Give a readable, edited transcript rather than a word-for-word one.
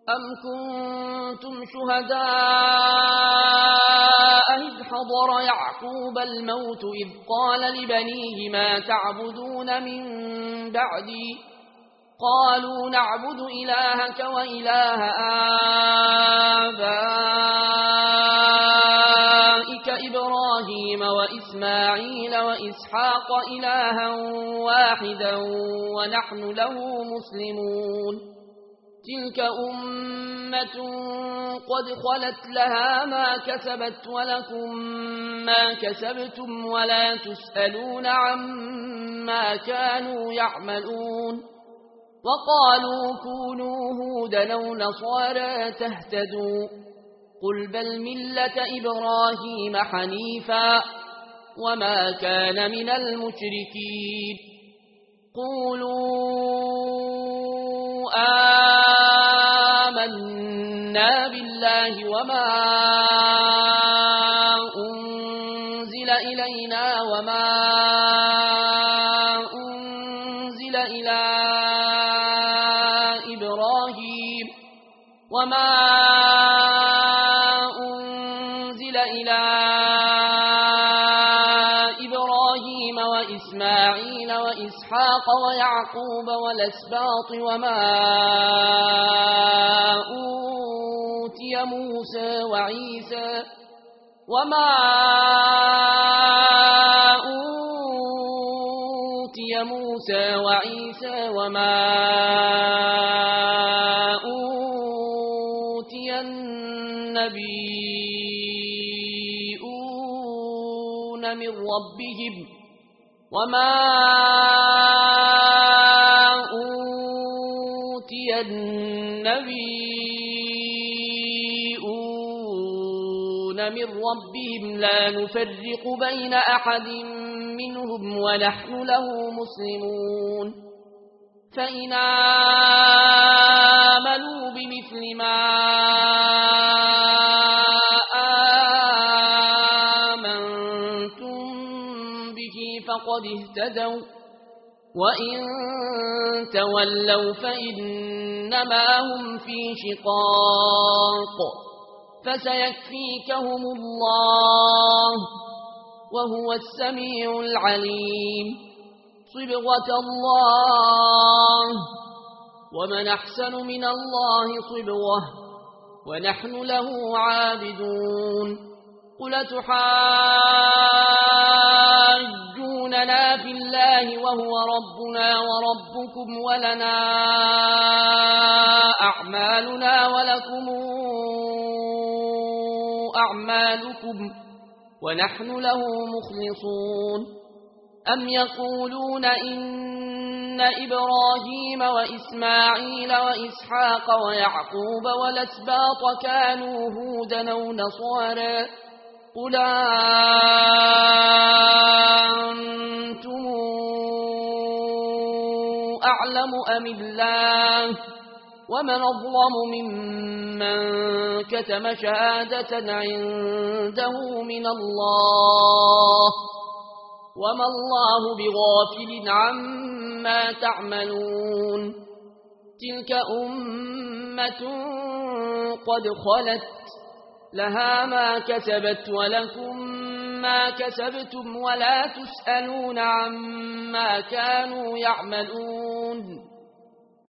أم كنتم شهداء إذ حضر يعقوب الموت إذ قال لبنيه ما تعبدون من بعدي قالوا نعبد إلهك وإله آبائك إبراهيم وإسماعيل وإسحاق إلها واحدا ونحن له مسلمون تلك أمة قد خلت لها ما كسبت ولكم ما كسبتم ولا تسألون عما كانوا يعملون وقالوا كونوا هودا أو نصارى تهتدوا قل بل ملة إبراهيم حنيفا وما كان من المشركين قولوا آمنا بالله وما أنزل إلينا وما أنزل إلى إبراهيم وإسماعيل وإسحاق ويعقوب والأسباط وما أوتي موسى وعيسى وما أوتي النبيون من ربهم لا نفرق بين أحد منهم ونحن له مسلمون فإن آمنوا بمثل ما آمنتم به فقد اهتدوا وإن تولوا فإنما هم في شقاق فسيكفيكهم الله وهو السميع العليم صبغة الله ومن أحسن من الله صبغة ونحن له عابدون قل تحاجوننا في الله وهو ربنا وربكم ولنا أعمالنا ولكم أعمالكم ونحن له مخلصون أم يقولون إن إبراهيم وإسماعيل وإسحاق ويعقوب والأسباط كانوا هودا أو نصارى قل أنتم أعلم أم الله ومن أظلم ممن كتم شهادة عنده من الله وما الله بغافل عما تعملون تلك أمة قد خلت لها ما كسبت ولكم ما كسبتم ولا تسألون عما كانوا يعملون